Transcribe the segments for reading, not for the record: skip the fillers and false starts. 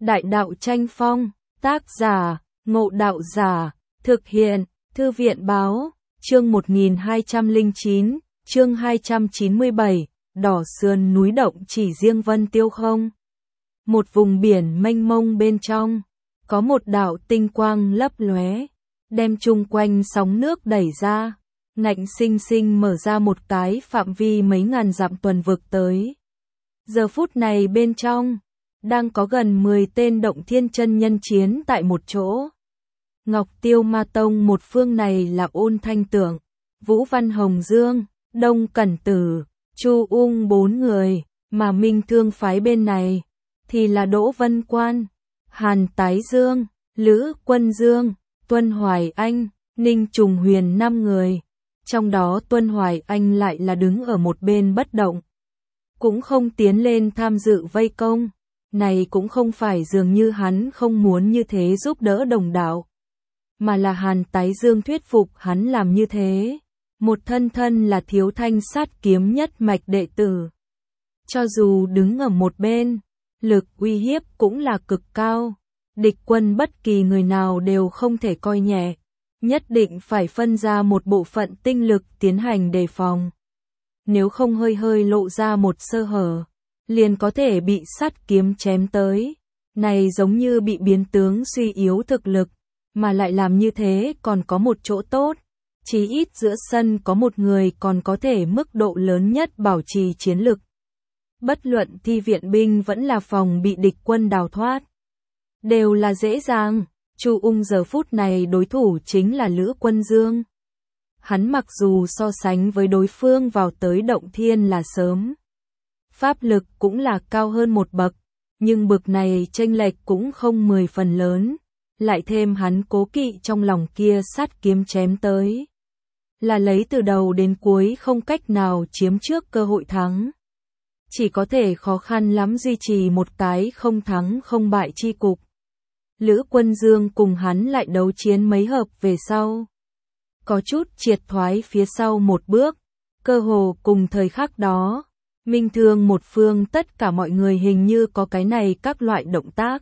Đại đạo tranh phong, tác giả, Ngộ Đạo Giả, thực hiện, Thư viện báo, chương 1209, chương 297, đỏ sườn núi động chỉ riêng Vân Tiêu không. Một vùng biển mênh mông bên trong, có một đạo tinh quang lấp lóe, đem chung quanh sóng nước đẩy ra, ngạnh sinh sinh mở ra một cái phạm vi mấy ngàn dặm tuần vực tới. Giờ phút này bên trong, đang có gần 10 tên động thiên chân nhân chiến tại một chỗ. Ngọc Tiêu Ma Tông một phương này là Ôn Thanh Tượng, Vũ Văn Hồng Dương, Đông Cẩn Tử, Chu Ung 4 người, mà Minh Thương phái bên này thì là Đỗ Vân Quan, Hàn Tái Dương, Lữ Quân Dương, Tuân Hoài Anh, Ninh Trùng Huyền 5 người. Trong đó Tuân Hoài Anh lại là đứng ở một bên bất động, cũng không tiến lên tham dự vây công. Này cũng không phải dường như hắn không muốn như thế giúp đỡ đồng đạo, mà là Hàn Tái Dương thuyết phục hắn làm như thế. Một thân là Thiếu Thanh sát kiếm nhất mạch đệ tử, cho dù đứng ở một bên, lực uy hiếp cũng là cực cao. Địch quân bất kỳ người nào đều không thể coi nhẹ, nhất định phải phân ra một bộ phận tinh lực tiến hành đề phòng. Nếu không hơi lộ ra một sơ hở, liền có thể bị sát kiếm chém tới. Này giống như bị biến tướng suy yếu thực lực, mà lại làm như thế còn có một chỗ tốt, chí ít giữa sân có một người còn có thể mức độ lớn nhất bảo trì chiến lực. Bất luận thi viện binh vẫn là phòng bị địch quân đào thoát, đều là dễ dàng. Chu Ung giờ phút này đối thủ chính là Lữ Quân Dương. Hắn mặc dù so sánh với đối phương vào tới động thiên là sớm, pháp lực cũng là cao hơn một bậc, nhưng bậc này chênh lệch cũng không 10 phần lớn, lại thêm hắn cố kỵ trong lòng kia sát kiếm chém tới, là lấy từ đầu đến cuối không cách nào chiếm trước cơ hội thắng. Chỉ có thể khó khăn lắm duy trì một cái không thắng không bại chi cục. Lữ Quân Dương cùng hắn lại đấu chiến mấy hợp về sau, có chút triệt thoái phía sau một bước. Cơ hồ cùng thời khắc đó, Minh Thương một phương tất cả mọi người hình như có cái này các loại động tác.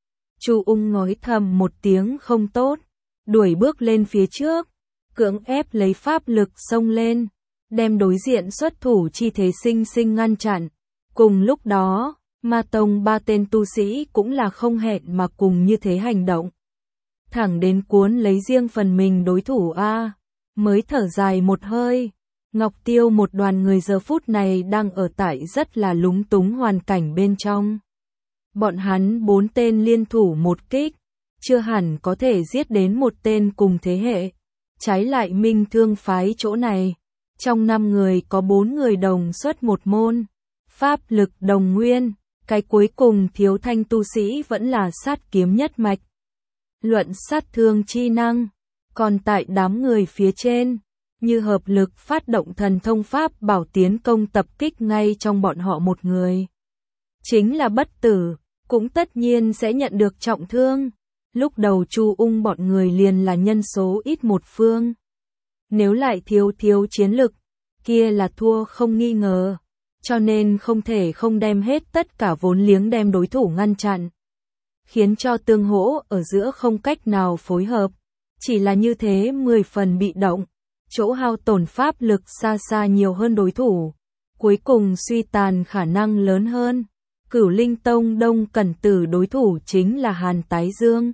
Chu Ung nói thầm một tiếng không tốt, đuổi bước lên phía trước, cưỡng ép lấy pháp lực xông lên, đem đối diện xuất thủ chi thế sinh sinh ngăn chặn. Cùng lúc đó, Ma Tông 3 tên tu sĩ cũng là không hẹn mà cùng như thế hành động, thẳng đến cuốn lấy riêng phần mình đối thủ a, mới thở dài một hơi. Ngọc Tiêu một đoàn người giờ phút này đang ở tại rất là lúng túng hoàn cảnh bên trong. Bọn hắn 4 tên liên thủ một kích, chưa hẳn có thể giết đến một tên cùng thế hệ. Trái lại Minh Thương phái chỗ này, trong 5 người có 4 người đồng xuất một môn, pháp lực đồng nguyên, cái cuối cùng Thiếu Thanh tu sĩ vẫn là sát kiếm nhất mạch. Luận sát thương chi năng, còn tại đám người phía trên, như hợp lực phát động thần thông pháp bảo tiến công tập kích ngay trong bọn họ một người, chính là bất tử, cũng tất nhiên sẽ nhận được trọng thương. Lúc đầu Chu Ung bọn người liền là nhân số ít một phương, nếu lại thiếu chiến lực, kia là thua không nghi ngờ, cho nên không thể không đem hết tất cả vốn liếng đem đối thủ ngăn chặn, khiến cho tương hỗ ở giữa không cách nào phối hợp, chỉ là như thế 10 phần bị động, chỗ hao tổn pháp lực xa nhiều hơn đối thủ, cuối cùng suy tàn khả năng lớn hơn. Cửu Linh Tông Đông Cẩn Tử đối thủ chính là Hàn Tái Dương.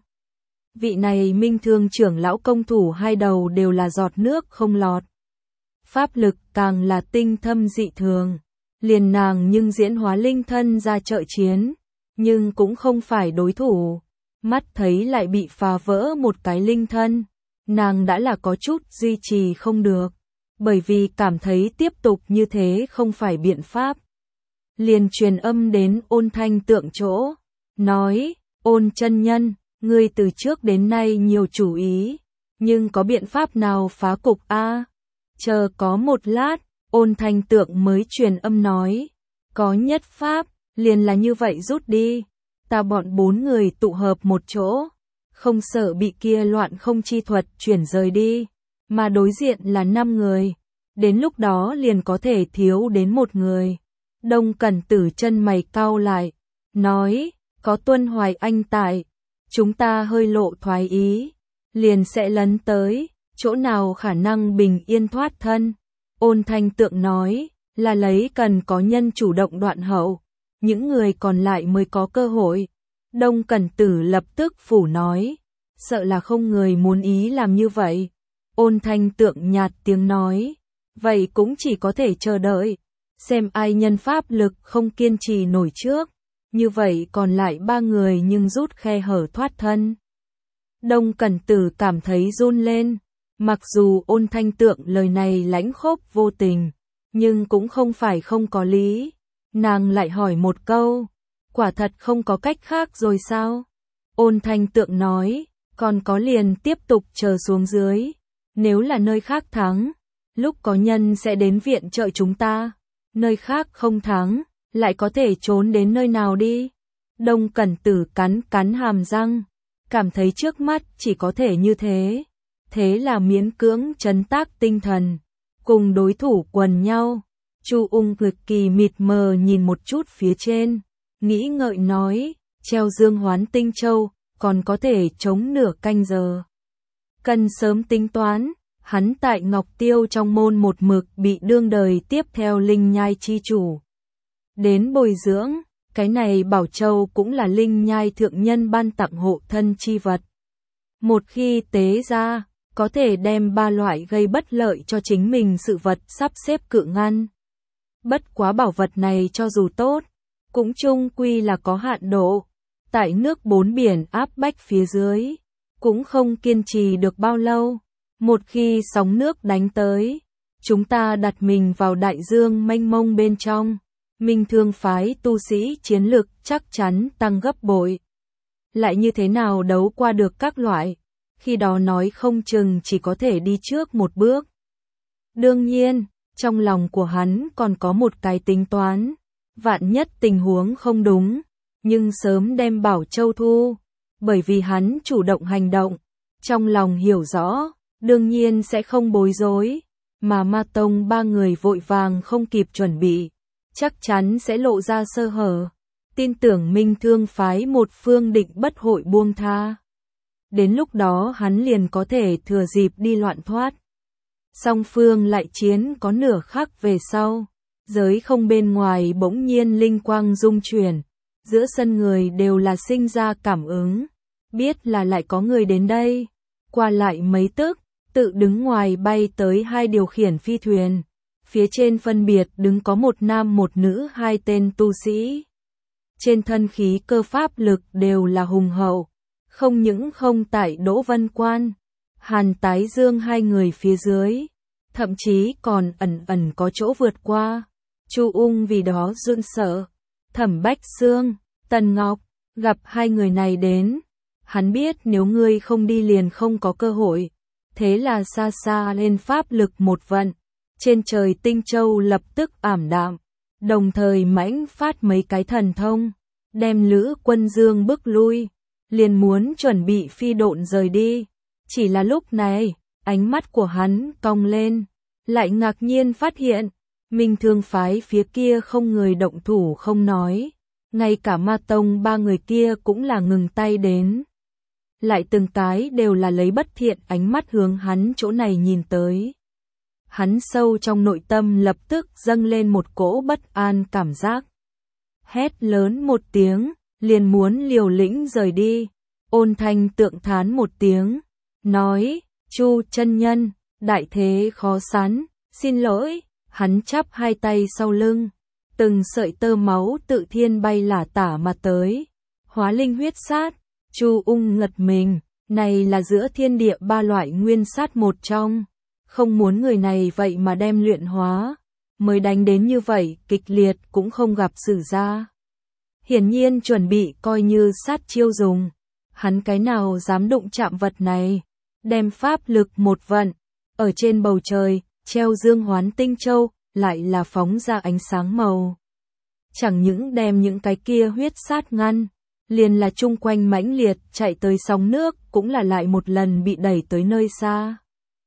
Vị này Minh Thương trưởng lão công thủ hai đầu đều là giọt nước không lọt, pháp lực càng là tinh thâm dị thường, liền nàng nhưng diễn hóa linh thân ra trợ chiến, nhưng cũng không phải đối thủ. Mắt thấy lại bị phá vỡ một cái linh thân, nàng đã là có chút duy trì không được, bởi vì cảm thấy tiếp tục như thế không phải biện pháp. Liền truyền âm đến Ôn Thanh Tượng chỗ, nói, Ôn chân nhân, ngươi từ trước đến nay nhiều chủ ý, nhưng có biện pháp nào phá cục a? Chờ có một lát, Ôn Thanh Tượng mới truyền âm nói, có nhất pháp, liền là như vậy rút đi, ta bọn 4 người tụ hợp một chỗ, không sợ bị kia loạn không chi thuật chuyển rời đi, mà đối diện là 5 người, đến lúc đó liền có thể thiếu đến một người. Đông Cẩn Tử chân mày cau lại, nói, có Tuân Hoài Anh tại, chúng ta hơi lộ thoái ý, liền sẽ lấn tới, chỗ nào khả năng bình yên thoát thân. Ôn Thanh Tượng nói, là lấy cần có nhân chủ động đoạn hậu, những người còn lại mới có cơ hội. Đông Cẩn Tử lập tức phủ nói, sợ là không người muốn ý làm như vậy. Ôn Thanh Tượng nhạt tiếng nói, vậy cũng chỉ có thể chờ đợi, xem ai nhân pháp lực không kiên trì nổi trước, như vậy còn lại 3 người nhưng rút khe hở thoát thân. Đông Cẩn Tử cảm thấy run lên, mặc dù Ôn Thanh Tượng lời này lãnh khốc vô tình, nhưng cũng không phải không có lý. Nàng lại hỏi một câu, quả thật không có cách khác rồi sao? Ôn Thanh Tượng nói, còn có liền tiếp tục chờ xuống dưới, nếu là nơi khác thắng, lúc có nhân sẽ đến viện trợ chúng ta, nơi khác không thắng, lại có thể trốn đến nơi nào đi? Đông Cẩn Tử cắn cắn hàm răng, cảm thấy trước mắt chỉ có thể như thế, thế là miễn cưỡng trấn tác tinh thần, cùng đối thủ quần nhau. Chu Ung cực kỳ mịt mờ nhìn một chút phía trên, nghĩ ngợi nói, treo Dương Hoán Tinh Châu, còn có thể chống nửa canh giờ. Cần sớm tính toán, hắn tại Ngọc Tiêu trong môn một mực bị đương đời tiếp theo Linh Nhai chi chủ đến bồi dưỡng, cái này Bảo Châu cũng là Linh Nhai thượng nhân ban tặng hộ thân chi vật. Một khi tế ra, có thể đem 3 loại gây bất lợi cho chính mình sự vật sắp xếp cự ngăn. Bất quá bảo vật này cho dù tốt, cũng chung quy là có hạn độ, tại nước 4 biển áp bách phía dưới, cũng không kiên trì được bao lâu. Một khi sóng nước đánh tới, chúng ta đặt mình vào đại dương mênh mông bên trong, Minh Thương phái tu sĩ chiến lực chắc chắn tăng gấp bội. Lại như thế nào đấu qua được các loại, khi đó nói không chừng chỉ có thể đi trước một bước. Đương nhiên, trong lòng của hắn còn có một cái tính toán, vạn nhất tình huống không đúng, nhưng sớm đem Bảo Châu thu, bởi vì hắn chủ động hành động, trong lòng hiểu rõ, đương nhiên sẽ không bối rối, mà Ma Tông 3 người vội vàng không kịp chuẩn bị, chắc chắn sẽ lộ ra sơ hở. Tin tưởng Minh Thương phái một phương định bất hội buông tha. Đến lúc đó hắn liền có thể thừa dịp đi loạn thoát. Song phương lại chiến có nửa khắc về sau, giới không bên ngoài bỗng nhiên linh quang rung chuyển, giữa sân người đều là sinh ra cảm ứng, biết là lại có người đến đây. Qua lại mấy tức, tự đứng ngoài bay tới 2 điều khiển phi thuyền, phía trên phân biệt đứng có một nam một nữ 2 tên tu sĩ. Trên thân khí cơ pháp lực đều là hùng hậu, không những không tại Đỗ Vân Quan, Hàn Tái Dương 2 người phía dưới, thậm chí còn ẩn ẩn có chỗ vượt qua. Chu Ung vì đó run sợ. Thẩm Bách Xương, Tần Ngọc, gặp 2 người này đến, hắn biết nếu ngươi không đi liền không có cơ hội, thế là xa xa lên pháp lực một vận, trên trời Tinh Châu lập tức ảm đạm, đồng thời mãnh phát mấy cái thần thông, đem Lữ Quân Dương bức lui, liền muốn chuẩn bị phi độn rời đi. Chỉ là lúc này, ánh mắt của hắn cong lên, lại ngạc nhiên phát hiện, Minh Thương phái phía kia không người động thủ không nói, ngay cả Ma Tông 3 người kia cũng là ngừng tay đến. Lại từng cái đều là lấy bất thiện ánh mắt hướng hắn chỗ này nhìn tới. Hắn sâu trong nội tâm lập tức dâng lên một cỗ bất an cảm giác. Hét lớn một tiếng, liền muốn liều lĩnh rời đi. Ôn Thanh Tượng thán một tiếng, nói, Chu chân nhân, đại thế khó sắn, xin lỗi. Hắn chắp 2 tay sau lưng, từng sợi tơ máu tự thiên bay lả tả mà tới, hóa linh huyết sát. Chu Ung ngật mình, này là giữa thiên địa 3 loại nguyên sát một trong, không muốn người này vậy mà đem luyện hóa, mới đánh đến như vậy, kịch liệt cũng không gặp sử ra. Hiển nhiên chuẩn bị coi như sát chiêu dùng, hắn cái nào dám đụng chạm vật này, đem pháp lực một vận, ở trên bầu trời, treo Dương Hoán Tinh Châu, lại là phóng ra ánh sáng màu. Chẳng những đem những cái kia huyết sát ngăn, liền là chung quanh mãnh liệt chạy tới sóng nước, cũng là lại một lần bị đẩy tới nơi xa.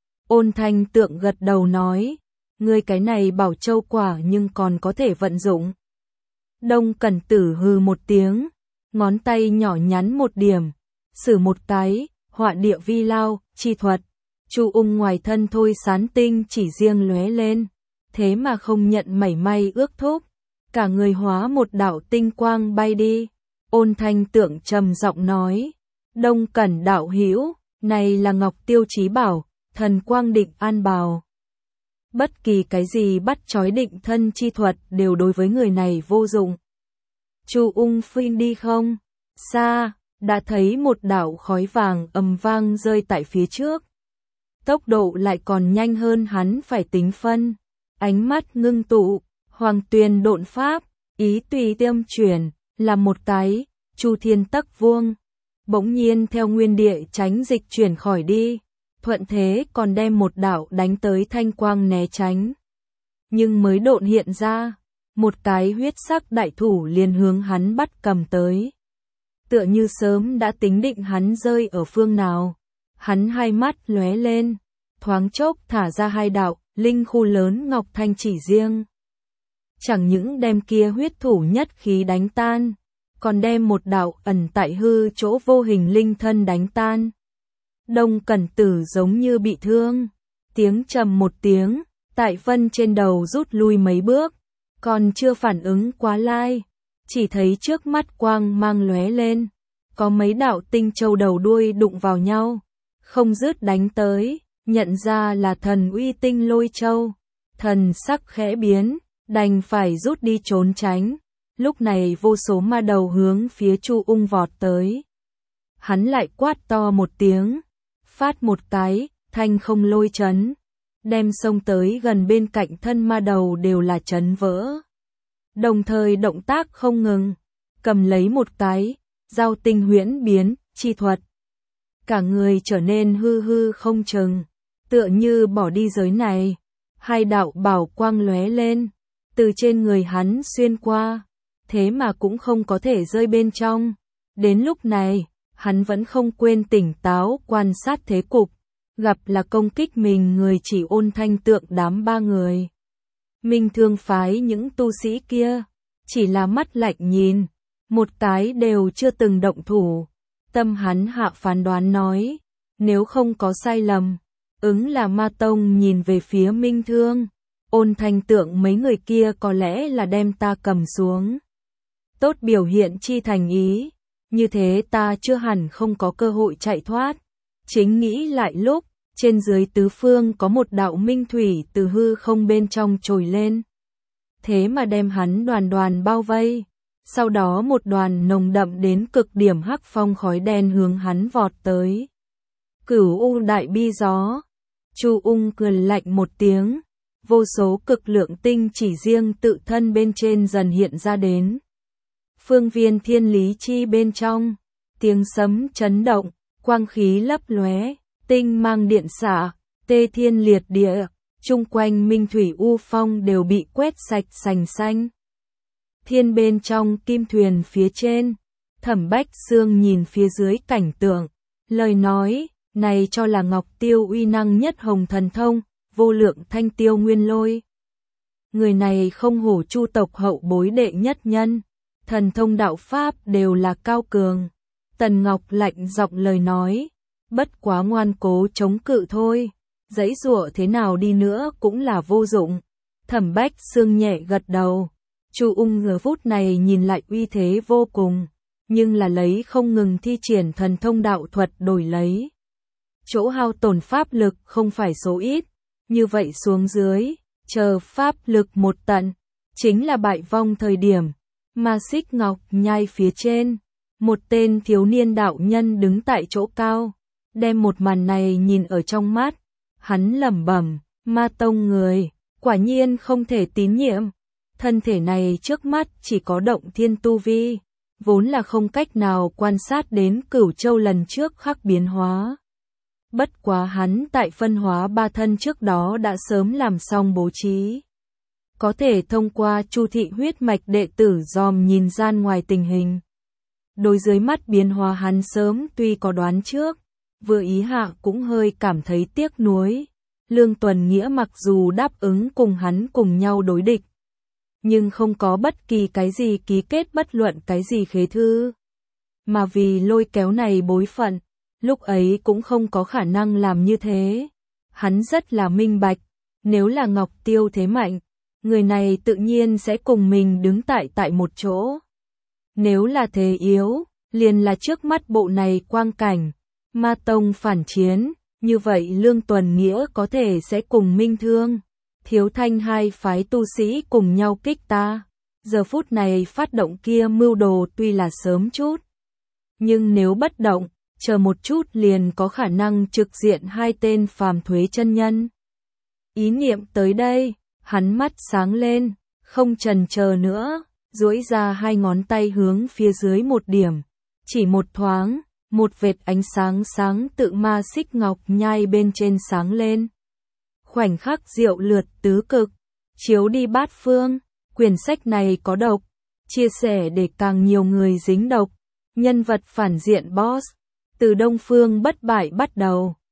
Ôn Thanh Tượng gật đầu nói, ngươi cái này Bảo Châu quả nhưng còn có thể vận dụng. Đông Cẩn Tử hừ một tiếng, ngón tay nhỏ nhắn một điểm, sử một cái, họa địa vi lao, chi thuật. Chu Ung ngoài thân thôi sán tinh chỉ riêng lóe lên, thế mà không nhận mảy may ước thúc, cả người hóa một đạo tinh quang bay đi. Ôn Thanh Tượng trầm giọng nói, Đông Cẩn đạo hữu, này là Ngọc Tiêu Chí Bảo, thần quang định an bào. Bất kỳ cái gì bắt trói định thân chi thuật đều đối với người này vô dụng. Chu Ung phi đi không? Xa, đã thấy một đạo khói vàng ầm vang rơi tại phía trước. Tốc độ lại còn nhanh hơn hắn phải tính phân. Ánh mắt ngưng tụ, Hoàng Tuyền độn pháp, ý tùy tiêm chuyển, là một cái, Chu Thiên Tắc Vuông. Bỗng nhiên theo nguyên địa tránh dịch chuyển khỏi đi, thuận thế còn đem một đạo đánh tới thanh quang né tránh. Nhưng mới độn hiện ra, một cái huyết sắc đại thủ liền hướng hắn bắt cầm tới. Tựa như sớm đã tính định hắn rơi ở phương nào. Hắn hai mắt lóe lên, thoáng chốc thả ra hai đạo, linh khu lớn ngọc thanh chỉ riêng. Chẳng những đem kia huyết thủ nhất khí đánh tan, còn đem một đạo ẩn tại hư chỗ vô hình linh thân đánh tan. Đông Cẩn Tử giống như bị thương, tiếng trầm một tiếng, tại vân trên đầu rút lui mấy bước, còn chưa phản ứng quá lai, chỉ thấy trước mắt quang mang lóe lên, có mấy đạo tinh châu đầu đuôi đụng vào nhau, không dứt đánh tới, nhận ra là thần uy tinh lôi châu, thần sắc khẽ biến, đành phải rút đi trốn tránh. Lúc này vô số ma đầu hướng phía Chu Ung vọt tới. Hắn lại quát to một tiếng, phát một cái, thanh không lôi chấn, đem xông tới gần bên cạnh thân ma đầu đều là chấn vỡ. Đồng thời động tác không ngừng, cầm lấy một cái, giao tinh huyễn biến, chi thuật. Cả người trở nên hư hư không chừng, tựa như bỏ đi giới này. Hai đạo bảo quang lóe lên, từ trên người hắn xuyên qua, thế mà cũng không có thể rơi bên trong. Đến lúc này, hắn vẫn không quên tỉnh táo quan sát thế cục, gặp là công kích mình người chỉ Ôn Thanh Tượng đám ba người. Minh Thương phái những tu sĩ kia, chỉ là mắt lạnh nhìn, một cái đều chưa từng động thủ. Tâm hắn hạ phán đoán nói, nếu không có sai lầm, ứng là Ma Tông nhìn về phía Minh Thương, Ôn Thanh Tượng mấy người kia có lẽ là đem ta cầm xuống. Tốt biểu hiện chi thành ý, như thế ta chưa hẳn không có cơ hội chạy thoát. Chính nghĩ lại lúc, trên dưới tứ phương có một đạo minh thủy từ hư không bên trong trồi lên. Thế mà đem hắn đoàn đoàn bao vây. Sau đó một đoàn nồng đậm đến cực điểm hắc phong khói đen hướng hắn vọt tới. Cửu U đại bi gió. Chu Ung cười lạnh một tiếng. Vô số cực lượng tinh chỉ riêng tự thân bên trên dần hiện ra đến. Phương viên thiên lý chi bên trong, tiếng sấm chấn động, quang khí lấp lóe, tinh mang điện xạ, tê thiên liệt địa, chung quanh minh thủy u phong đều bị quét sạch sành xanh. Thiên bên trong kim thuyền phía trên, Thẩm Bách Xương nhìn phía dưới cảnh tượng, lời nói, này cho là Ngọc Tiêu uy năng nhất hồng thần thông, vô lượng thanh tiêu nguyên lôi. Người này không hổ Chu tộc hậu bối đệ nhất nhân. Thần thông đạo pháp đều là cao cường. Tần Ngọc lạnh giọng lời nói, bất quá ngoan cố chống cự thôi, giãy giụa thế nào đi nữa cũng là vô dụng. Thẩm Bách Xương nhẹ gật đầu. Chu Ung giờ phút này nhìn lại uy thế vô cùng, nhưng là lấy không ngừng thi triển thần thông đạo thuật đổi lấy. Chỗ hao tổn pháp lực không phải số ít, như vậy xuống dưới, chờ pháp lực một tận, chính là bại vong thời điểm. Ma Xích Ngọc nhai phía trên, một tên thiếu niên đạo nhân đứng tại chỗ cao, đem một màn này nhìn ở trong mắt, hắn lẩm bẩm, Ma Tông người, quả nhiên không thể tín nhiệm, thân thể này trước mắt chỉ có động thiên tu vi, vốn là không cách nào quan sát đến Cửu Châu lần trước khắc biến hóa. Bất quá hắn tại phân hóa ba thân trước đó đã sớm làm xong bố trí. Có thể thông qua Chu thị huyết mạch đệ tử dòm nhìn gian ngoài tình hình. Đối dưới mắt biến hóa hắn sớm tuy có đoán trước, vừa ý hạ cũng hơi cảm thấy tiếc nuối. Lương Tuần Nghĩa mặc dù đáp ứng cùng hắn cùng nhau đối địch, nhưng không có bất kỳ cái gì ký kết bất luận cái gì khế thư. mà vì lôi kéo này bối phận, lúc ấy cũng không có khả năng làm như thế. Hắn rất là minh bạch, nếu là Ngọc Tiêu thế mạnh, người này tự nhiên sẽ cùng mình đứng tại một chỗ. Nếu là thế yếu, liền là trước mắt bộ này quang cảnh, Ma Tông phản chiến, như vậy Lương Tuần Nghĩa có thể sẽ cùng Minh Thương, Thiếu Thanh hai phái tu sĩ cùng nhau kích ta. Giờ phút này phát động kia mưu đồ tuy là sớm chút, nhưng nếu bất động, chờ một chút liền có khả năng trực diện hai tên phàm thuế chân nhân. Ý niệm tới đây, hắn mắt sáng lên, không chần chờ nữa, duỗi ra hai ngón tay hướng phía dưới một điểm, chỉ một thoáng, một vệt ánh sáng sáng tự ma xích ngọc nhai bên trên sáng lên. Khoảnh khắc diệu lượt tứ cực, chiếu đi bát phương, quyển sách này có độc, chia sẻ để càng nhiều người dính độc, nhân vật phản diện boss, từ Đông Phương bất bại bắt đầu,